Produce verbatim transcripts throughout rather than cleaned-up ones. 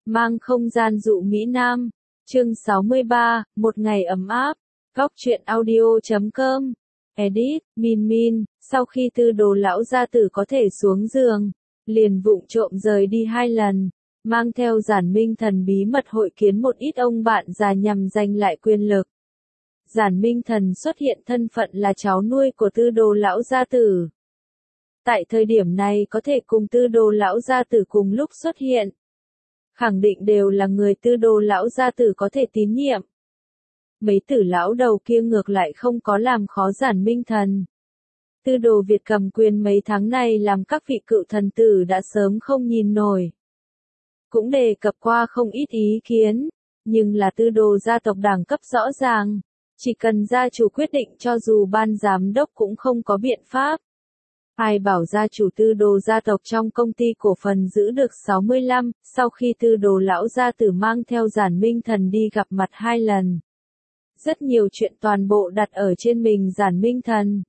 Mang không gian dụ Mỹ Nam. Chương sáu mươi ba, một ngày ấm áp. Góc truyện audio chấm com. Edit, Min Min, sau khi Tư Đồ lão gia tử có thể xuống giường, liền vụng trộm rời đi hai lần, mang theo Giản Minh Thần bí mật hội kiến một ít ông bạn già nhằm giành lại quyền lực. Giản Minh Thần xuất hiện thân phận là cháu nuôi của Tư Đồ lão gia tử. Tại thời điểm này có thể cùng Tư Đồ lão gia tử cùng lúc xuất hiện, khẳng định đều là người Tư Đồ lão gia tử có thể tín nhiệm. Mấy tử lão đầu kia ngược lại không có làm khó Giản Minh Thần. Tư Đồ Việt cầm quyền mấy tháng này làm các vị cựu thần tử đã sớm không nhìn nổi. Cũng đề cập qua không ít ý kiến, nhưng là Tư Đồ gia tộc đẳng cấp rõ ràng, chỉ cần gia chủ quyết định cho dù ban giám đốc cũng không có biện pháp. Ai bảo gia chủ Tư Đồ gia tộc trong công ty cổ phần giữ được sáu mươi lăm, sau khi Tư Đồ lão gia tử mang theo Giản Minh Thần đi gặp mặt hai lần. Rất nhiều chuyện toàn bộ đặt ở trên mình Giản Minh Thần.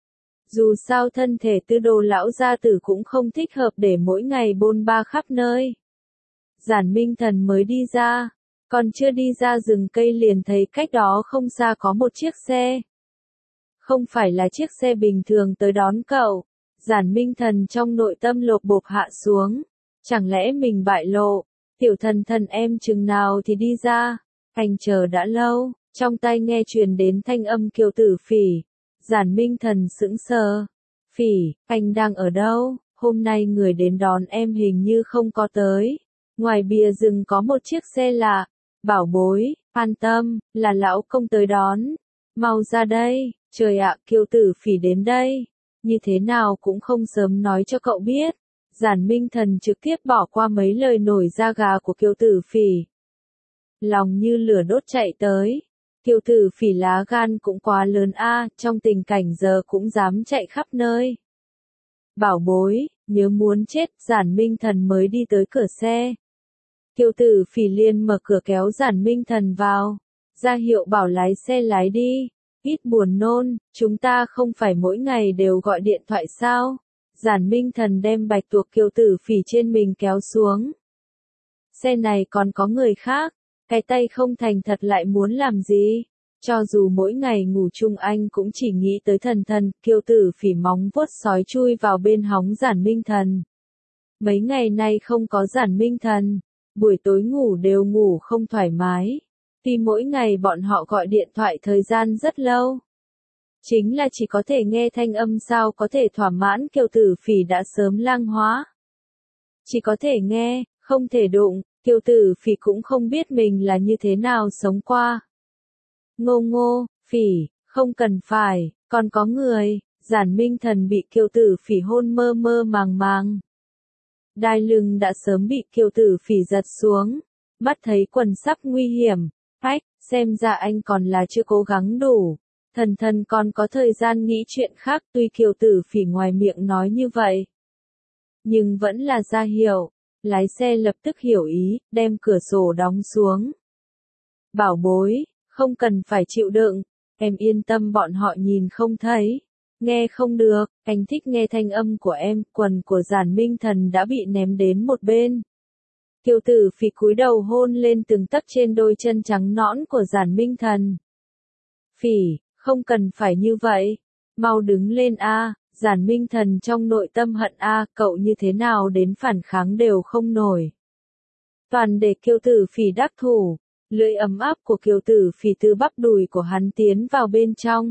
Dù sao thân thể Tư Đồ lão gia tử cũng không thích hợp để mỗi ngày bôn ba khắp nơi. Giản Minh Thần mới đi ra, còn chưa đi ra rừng cây liền thấy cách đó không xa có một chiếc xe. Không phải là chiếc xe bình thường tới đón cậu. Giản Minh Thần trong nội tâm lột bột hạ xuống. Chẳng lẽ mình bại lộ? Tiểu thần thần em chừng nào thì đi ra? Anh chờ đã lâu, trong tai nghe truyền đến thanh âm Kiều Tử Phỉ. Giản Minh Thần sững sờ. Phỉ, anh đang ở đâu? Hôm nay người đến đón em hình như không có tới. Ngoài bìa rừng có một chiếc xe lạ. Bảo bối, an tâm, là lão công tới đón. Mau ra đây, trời ạ, Kiều Tử Phỉ đến đây. Như thế nào cũng không sớm nói cho cậu biết. Giản Minh Thần trực tiếp bỏ qua mấy lời nổi da gà của Kiều Tử Phỉ. Lòng như lửa đốt chạy tới. Kiều Tử Phỉ lá gan cũng quá lớn a, trong tình cảnh giờ cũng dám chạy khắp nơi. Bảo bối, nhớ muốn chết, Giản Minh Thần mới đi tới cửa xe. Kiều Tử Phỉ liền mở cửa kéo Giản Minh Thần vào, ra hiệu bảo lái xe lái đi. Ít buồn nôn, chúng ta không phải mỗi ngày đều gọi điện thoại sao? Giản Minh Thần đem bạch tuộc Kiều Tử Phỉ trên mình kéo xuống. Xe này còn có người khác, cái tay không thành thật lại muốn làm gì? Cho dù mỗi ngày ngủ chung anh cũng chỉ nghĩ tới thần thần, Kiều Tử Phỉ móng vuốt sói chui vào bên hóng Giản Minh Thần. Mấy ngày nay không có Giản Minh Thần, buổi tối ngủ đều ngủ không thoải mái. Vì mỗi ngày bọn họ gọi điện thoại thời gian rất lâu. Chính là chỉ có thể nghe thanh âm sao có thể thỏa mãn, Kiều Tử Phỉ đã sớm lang hóa. Chỉ có thể nghe, không thể đụng, Kiều Tử Phỉ cũng không biết mình là như thế nào sống qua. Ngô ngô, Phỉ, không cần phải, còn có người. Giản Minh Thần bị Kiều Tử Phỉ hôn mơ mơ màng màng. Đai lưng đã sớm bị Kiều Tử Phỉ giật xuống, mắt thấy quần sắp nguy hiểm. Ách, xem ra anh còn là chưa cố gắng đủ. Thần thần còn có thời gian nghĩ chuyện khác, tuy Kiều Tử Phỉ ngoài miệng nói như vậy, nhưng vẫn là ra hiệu. Lái xe lập tức hiểu ý, đem cửa sổ đóng xuống. Bảo bối, không cần phải chịu đựng, em yên tâm, bọn họ nhìn không thấy, nghe không được, anh thích nghe thanh âm của em. Quần của Giản Minh Thần đã bị ném đến một bên. Kiều Tử Phỉ cúi đầu hôn lên từng tấc trên đôi chân trắng nõn của Giản Minh Thần. Phỉ, không cần phải như vậy, mau đứng lên a. Giản Minh Thần trong nội tâm hận a, cậu như thế nào đến phản kháng đều không nổi. Toàn để Kiều Tử Phỉ đắc thủ, lưỡi ấm áp của Kiều Tử Phỉ từ bắp đùi của hắn tiến vào bên trong,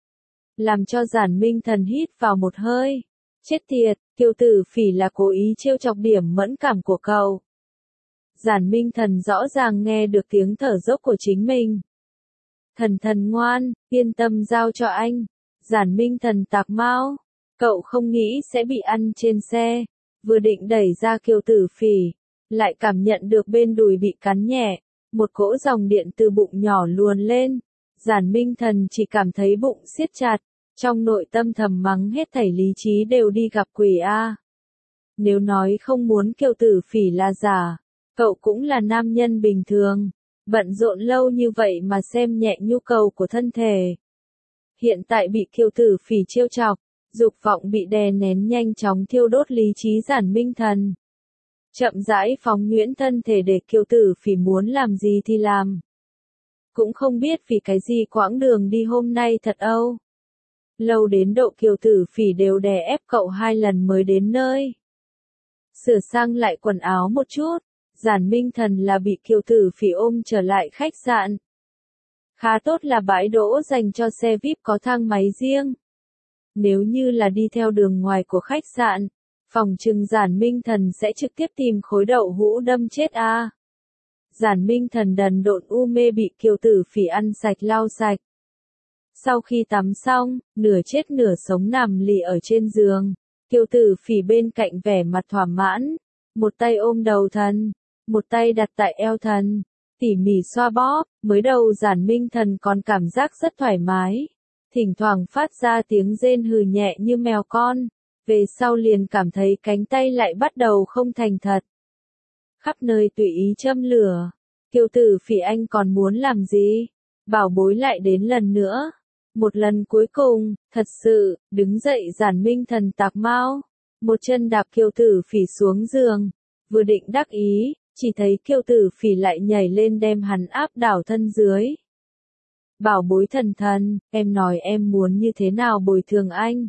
làm cho Giản Minh Thần hít vào một hơi. Chết tiệt, Kiều Tử Phỉ là cố ý trêu chọc điểm mẫn cảm của cậu. Giản Minh Thần rõ ràng nghe được tiếng thở dốc của chính mình. Thần thần ngoan, yên tâm giao cho anh. Giản Minh Thần tạc mau. Cậu không nghĩ sẽ bị ăn trên xe. Vừa định đẩy ra Kiều Tử Phỉ, lại cảm nhận được bên đùi bị cắn nhẹ. Một cỗ dòng điện từ bụng nhỏ luồn lên. Giản Minh Thần chỉ cảm thấy bụng siết chặt. Trong nội tâm thầm mắng hết thảy lý trí đều đi gặp quỷ a. Nếu nói không muốn Kiều Tử Phỉ là giả, cậu cũng là nam nhân bình thường, bận rộn lâu như vậy mà xem nhẹ nhu cầu của thân thể. Hiện tại bị Kiều Tử Phỉ trêu chọc, dục vọng bị đè nén nhanh chóng thiêu đốt lý trí Giản Minh Thần. Chậm rãi phóng nhuyễn thân thể để Kiều Tử Phỉ muốn làm gì thì làm. Cũng không biết vì cái gì quãng đường đi hôm nay thật âu. Lâu đến độ Kiều Tử Phỉ đều đè ép cậu hai lần mới đến nơi. Sửa sang lại quần áo một chút, Giản Minh Thần là bị Kiều Tử Phỉ ôm trở lại khách sạn. Khá tốt là bãi đỗ dành cho xe vi ai pi có thang máy riêng. Nếu như là đi theo đường ngoài của khách sạn, phòng trừng Giản Minh Thần sẽ trực tiếp tìm khối đậu hũ đâm chết a. À. Giản Minh Thần đần độn u mê bị Kiều Tử Phỉ ăn sạch lau sạch. Sau khi tắm xong, nửa chết nửa sống nằm lì ở trên giường, Kiều Tử Phỉ bên cạnh vẻ mặt thỏa mãn, một tay ôm đầu thần, một tay đặt tại eo thần, tỉ mỉ xoa bóp, mới đầu Giản Minh Thần còn cảm giác rất thoải mái, thỉnh thoảng phát ra tiếng rên hừ nhẹ như mèo con, về sau liền cảm thấy cánh tay lại bắt đầu không thành thật. Khắp nơi tùy ý châm lửa, Kiều Tử Phỉ anh còn muốn làm gì? Bảo bối lại đến lần nữa. Một lần cuối cùng, thật sự, đứng dậy Giản Minh Thần tạc mau, một chân đạp Kiều Tử Phỉ xuống giường, vừa định đắc ý, chỉ thấy Kiều Tử Phỉ lại nhảy lên đem hắn áp đảo thân dưới. Bảo bối thần thần, em nói em muốn như thế nào bồi thường anh?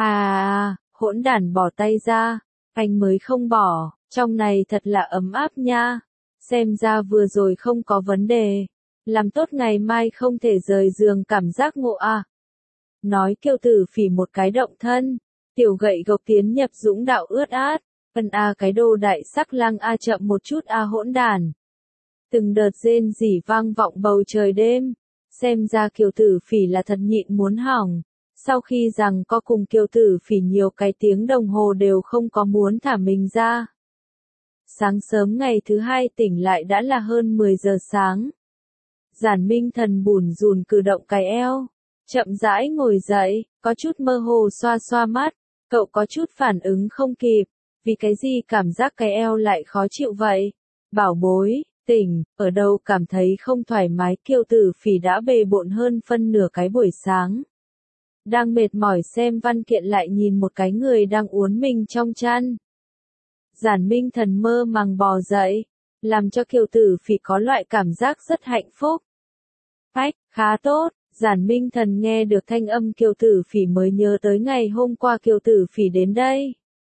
À, hỗn đản bỏ tay ra, anh mới không bỏ, trong này thật là ấm áp nha, xem ra vừa rồi không có vấn đề. Làm tốt ngày mai không thể rời giường cảm giác ngộ à. Nói Kiều Tử Phỉ một cái động thân, tiểu gậy gộc tiến nhập dũng đạo ướt át, ân a cái đồ đại sắc lang a chậm một chút a hỗn đản. Từng đợt rên rỉ vang vọng bầu trời đêm, xem ra Kiều Tử Phỉ là thật nhịn muốn hỏng, sau khi rằng có cùng Kiều Tử Phỉ nhiều cái tiếng đồng hồ đều không có muốn thả mình ra. Sáng sớm ngày thứ hai tỉnh lại đã là hơn mười giờ sáng. Giản Minh Thần bủn rủn cử động cái eo, chậm rãi ngồi dậy, có chút mơ hồ xoa xoa mắt, cậu có chút phản ứng không kịp, vì cái gì cảm giác cái eo lại khó chịu vậy? Bảo bối, tỉnh, ở đâu cảm thấy không thoải mái? Kiều Tử Phỉ đã bề bộn hơn phân nửa cái buổi sáng. Đang mệt mỏi xem văn kiện lại nhìn một cái người đang uốn mình trong chăn. Giản Minh Thần mơ màng bò dậy, làm cho Kiều Tử Phỉ có loại cảm giác rất hạnh phúc. Ách, khá tốt, Giản Minh Thần nghe được thanh âm Kiều Tử Phỉ mới nhớ tới ngày hôm qua Kiều Tử Phỉ đến đây.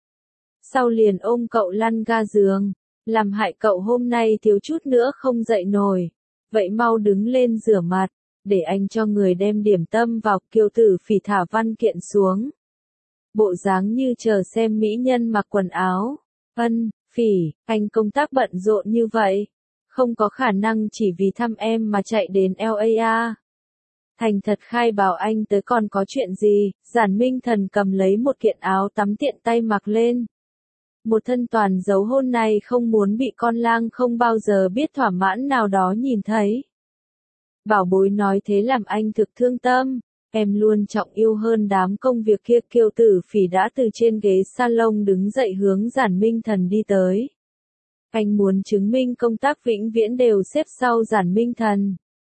Sau liền ôm cậu lăn ga giường, làm hại cậu hôm nay thiếu chút nữa không dậy nổi. Vậy mau đứng lên rửa mặt, để anh cho người đem điểm tâm vào. Kiều Tử Phỉ thả văn kiện xuống. Bộ dáng như chờ xem mỹ nhân mặc quần áo. Ân, Phỉ, anh công tác bận rộn như vậy. Không có khả năng chỉ vì thăm em mà chạy đến lờ a à. Thành thật khai bảo anh tới còn có chuyện gì, Giản Minh Thần cầm lấy một kiện áo tắm tiện tay mặc lên. Một thân toàn dấu hôn này không muốn bị con lang không bao giờ biết thỏa mãn nào đó nhìn thấy. Bảo bối nói thế làm anh thực thương tâm, em luôn trọng yêu hơn đám công việc kia. Kiều Tử Phỉ đã từ trên ghế salon đứng dậy hướng Giản Minh Thần đi tới. Anh muốn chứng minh công tác vĩnh viễn đều xếp sau Giản Minh Thần.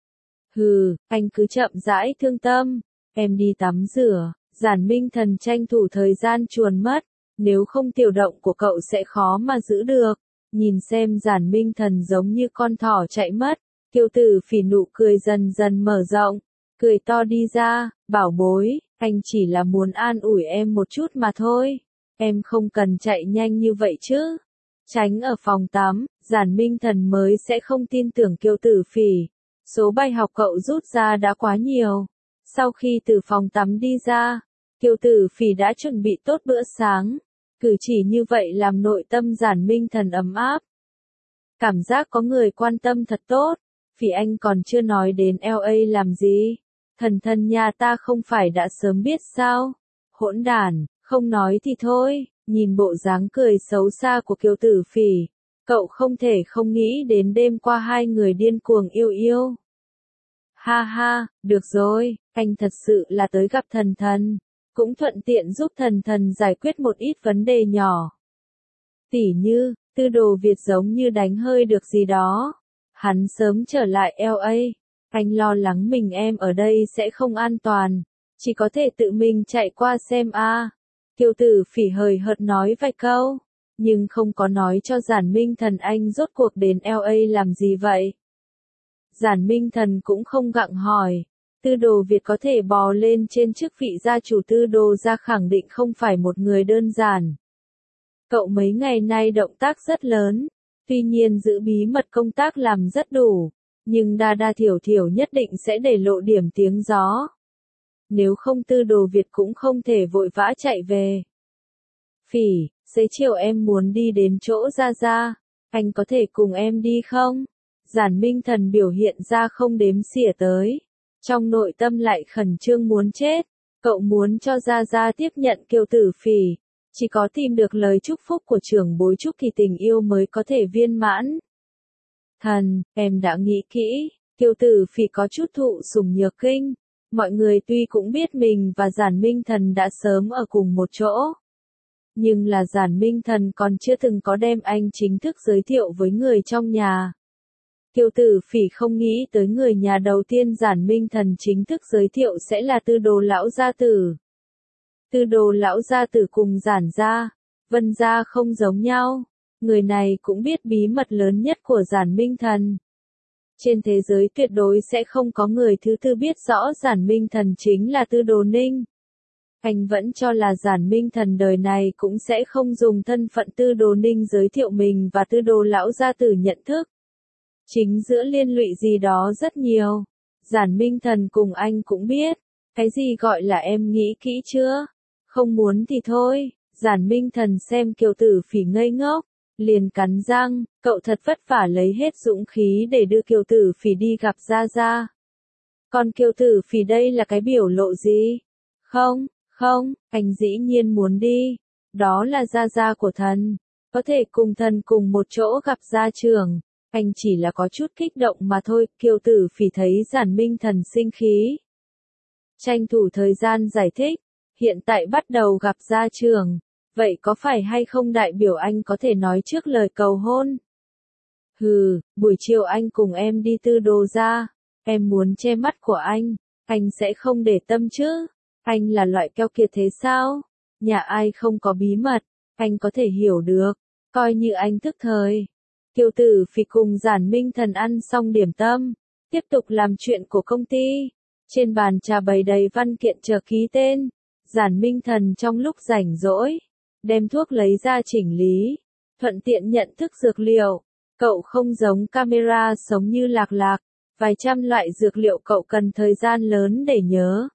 Hừ, anh cứ chậm rãi thương tâm, em đi tắm rửa. Giản Minh Thần tranh thủ thời gian chuồn mất, nếu không tiểu động của cậu sẽ khó mà giữ được. Nhìn xem Giản Minh Thần giống như con thỏ chạy mất, Kiều Tử Phỉ nụ cười dần dần mở rộng, cười to đi ra, bảo bối, anh chỉ là muốn an ủi em một chút mà thôi, em không cần chạy nhanh như vậy chứ. Tránh ở phòng tắm, Giản Minh Thần mới sẽ không tin tưởng Kiều Tử Phỉ. Số bài học cậu rút ra đã quá nhiều. Sau khi từ phòng tắm đi ra, Kiều Tử Phỉ đã chuẩn bị tốt bữa sáng. Cử chỉ như vậy làm nội tâm Giản Minh Thần ấm áp. Cảm giác có người quan tâm thật tốt. Phỉ anh còn chưa nói đến lờ a làm gì? Thần thần nhà ta không phải đã sớm biết sao? Hỗn đản, không nói thì thôi. Nhìn bộ dáng cười xấu xa của Kiều Tử Phỉ, cậu không thể không nghĩ đến đêm qua hai người điên cuồng yêu yêu. Ha ha, được rồi, anh thật sự là tới gặp thần thần, cũng thuận tiện giúp thần thần giải quyết một ít vấn đề nhỏ. Tỉ như, Tư Đồ Việt giống như đánh hơi được gì đó. Hắn sớm trở lại lờ a, anh lo lắng mình em ở đây sẽ không an toàn, chỉ có thể tự mình chạy qua xem a. À. Kiều Tử Phỉ hời hợt nói vài câu, nhưng không có nói cho Giản Minh Thần anh rốt cuộc đến L A làm gì vậy. Giản Minh Thần cũng không gặng hỏi, Tư Đồ Việt có thể bò lên trên chức vị gia chủ Tư Đồ gia khẳng định không phải một người đơn giản. Cậu mấy ngày nay động tác rất lớn, tuy nhiên giữ bí mật công tác làm rất đủ, nhưng đa đa thiểu thiểu nhất định sẽ để lộ điểm tiếng gió. Nếu không Tư Đồ Việt cũng không thể vội vã chạy về. Phỉ, xế chiều em muốn đi đến chỗ Gia Gia, anh có thể cùng em đi không? Giản Minh Thần biểu hiện ra không đếm xỉa tới. Trong nội tâm lại khẩn trương muốn chết, cậu muốn cho Gia Gia tiếp nhận Kiều Tử Phỉ. Chỉ có tìm được lời chúc phúc của trưởng bối Trúc thì tình yêu mới có thể viên mãn. Thần, em đã nghĩ kỹ, Kiều Tử Phỉ có chút thụ sủng nhược kinh. Mọi người tuy cũng biết mình và Giản Minh Thần đã sớm ở cùng một chỗ. Nhưng là Giản Minh Thần còn chưa từng có đem anh chính thức giới thiệu với người trong nhà. Kiều Tử Phỉ không nghĩ tới người nhà đầu tiên Giản Minh Thần chính thức giới thiệu sẽ là Tư Đồ lão gia tử. Tư Đồ lão gia tử cùng Giản gia, Vân gia không giống nhau, người này cũng biết bí mật lớn nhất của Giản Minh Thần. Trên thế giới tuyệt đối sẽ không có người thứ tư biết rõ Giản Minh Thần chính là Tư Đồ Ninh. Anh vẫn cho là Giản Minh Thần đời này cũng sẽ không dùng thân phận Tư Đồ Ninh giới thiệu mình và Tư Đồ lão gia tử nhận thức. Chính giữa liên lụy gì đó rất nhiều. Giản Minh Thần cùng anh cũng biết, cái gì gọi là em nghĩ kỹ chưa? Không muốn thì thôi. Giản Minh Thần xem Kiều Tử Phỉ ngây ngốc, liền cắn răng, cậu thật vất vả lấy hết dũng khí để đưa Kiều Tử Phỉ đi gặp Gia Gia. Còn Kiều Tử Phỉ đây là cái biểu lộ gì? Không, không, anh dĩ nhiên muốn đi. Đó là Gia Gia của thần. Có thể cùng thần cùng một chỗ gặp gia trưởng. Anh chỉ là có chút kích động mà thôi. Kiều Tử Phỉ thấy Giản Minh Thần sinh khí. Tranh thủ thời gian giải thích. Hiện tại bắt đầu gặp gia trưởng. Vậy có phải hay không đại biểu anh có thể nói trước lời cầu hôn? Hừ, buổi chiều anh cùng em đi Tư Đồ gia. Em muốn che mắt của anh. Anh sẽ không để tâm chứ. Anh là loại keo kiệt thế sao? Nhà ai không có bí mật. Anh có thể hiểu được. Coi như anh thức thời. Kiều Tử Phỉ cùng Giản Minh Thần ăn xong điểm tâm. Tiếp tục làm chuyện của công ty. Trên bàn trà bày đầy văn kiện chờ ký tên. Giản Minh Thần trong lúc rảnh rỗi. Đem thuốc lấy ra chỉnh lý. Thuận tiện nhận thức dược liệu. Cậu không giống camera sống như Lạc Lạc. Vài trăm loại dược liệu cậu cần thời gian lớn để nhớ.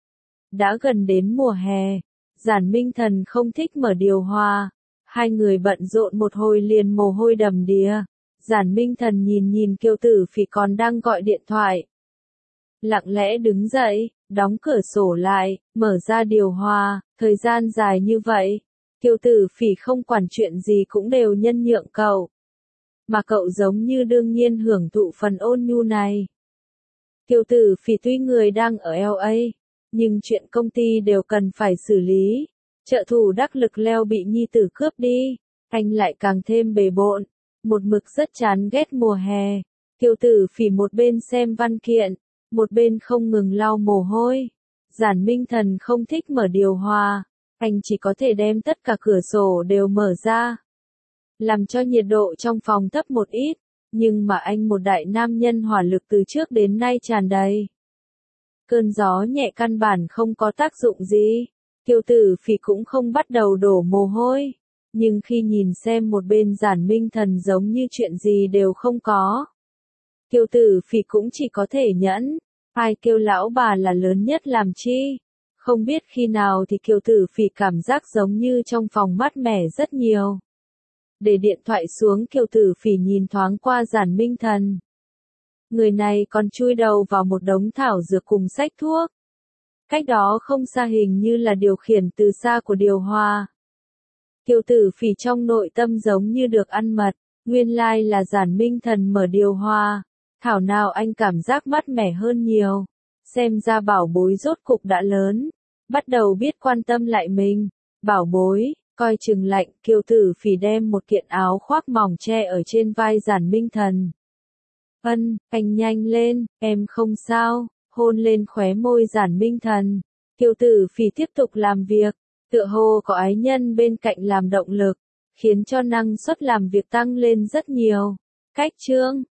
Đã gần đến mùa hè. Giản Minh Thần không thích mở điều hòa. Hai người bận rộn một hồi liền mồ hôi đầm đìa. Giản Minh Thần nhìn nhìn Kiều Tử Phỉ còn đang gọi điện thoại. Lặng lẽ đứng dậy, đóng cửa sổ lại, mở ra điều hòa, thời gian dài như vậy. Kiều Tử Phỉ không quản chuyện gì cũng đều nhân nhượng cậu. Mà cậu giống như đương nhiên hưởng thụ phần ôn nhu này. Kiều Tử Phỉ tuy người đang ở L A, nhưng chuyện công ty đều cần phải xử lý. Trợ thủ đắc lực Leo bị nhi tử cướp đi, anh lại càng thêm bề bộn, một mực rất chán ghét mùa hè. Kiều Tử Phỉ một bên xem văn kiện, một bên không ngừng lau mồ hôi. Giản Minh Thần không thích mở điều hòa, anh chỉ có thể đem tất cả cửa sổ đều mở ra, làm cho nhiệt độ trong phòng thấp một ít, nhưng mà anh một đại nam nhân hỏa lực từ trước đến nay tràn đầy. Cơn gió nhẹ căn bản không có tác dụng gì. Kiều Tử Phỉ cũng không bắt đầu đổ mồ hôi, nhưng khi nhìn xem một bên Giản Minh Thần giống như chuyện gì đều không có. Kiều Tử Phỉ cũng chỉ có thể nhẫn, ai kêu lão bà là lớn nhất làm chi. Không biết khi nào thì Kiều Tử Phỉ cảm giác giống như trong phòng mát mẻ rất nhiều. Để điện thoại xuống Kiều Tử Phỉ nhìn thoáng qua Giản Minh Thần. Người này còn chui đầu vào một đống thảo dược cùng sách thuốc. Cách đó không xa hình như là điều khiển từ xa của điều hòa. Kiều Tử Phỉ trong nội tâm giống như được ăn mật, nguyên lai là Giản Minh Thần mở điều hòa. Thảo nào anh cảm giác mát mẻ hơn nhiều. Xem ra bảo bối rốt cục đã lớn, bắt đầu biết quan tâm lại mình. Bảo bối, coi chừng lạnh. Kiều Tử Phỉ đem một kiện áo khoác mỏng che ở trên vai Giản Minh Thần. Ân, anh nhanh lên, em không sao. Hôn lên khóe môi Giản Minh Thần. Kiều Tử Phỉ tiếp tục làm việc, tựa hồ có ái nhân bên cạnh làm động lực. khiến cho năng suất làm việc tăng lên rất nhiều. Cách chương